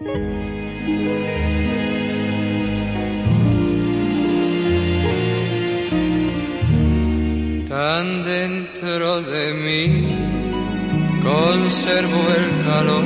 Tan dentro de mí conservo el calor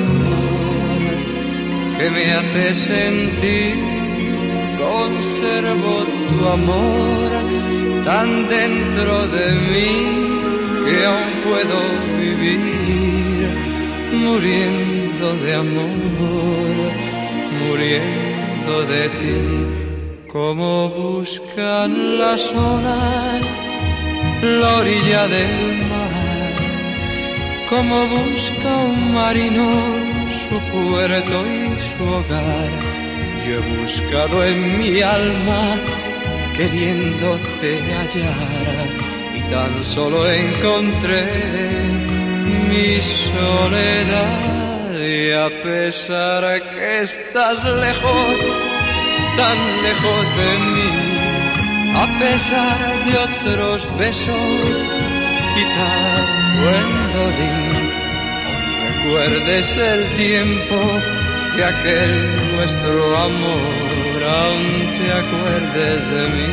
que me hace sentir, conservo tu amor tan dentro de mí que aún puedo vivir muriendo de amor, muriendo de ti. Como buscan las olas la orilla del mar, como busca un marino su puerto y su hogar. Yo he buscado en mi alma queriéndote hallar y tan solo encontré mi soledad. Y a pesar que estás lejos, tan lejos de mí, a pesar de otros besos, quizás Gwendolyn, aún recuerdes el tiempo de aquel nuestro amor, aún te acuerdes de mí.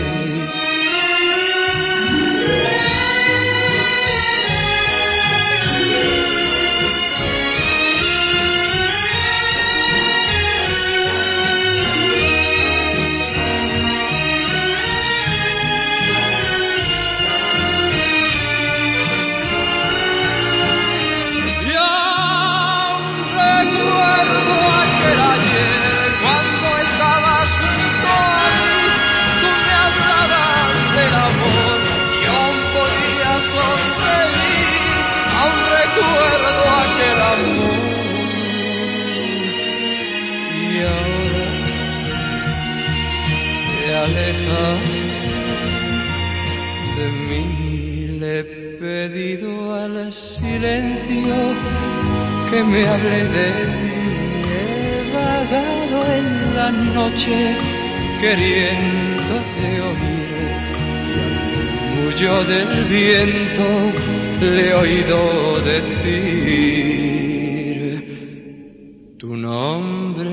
Aún recuerdo aquel amor y ahora te alejas de mí. Le he pedido al silencio que me hable de ti. He vagado en la noche queriéndote oír, murmullo del viento le he oído decir tu nombre.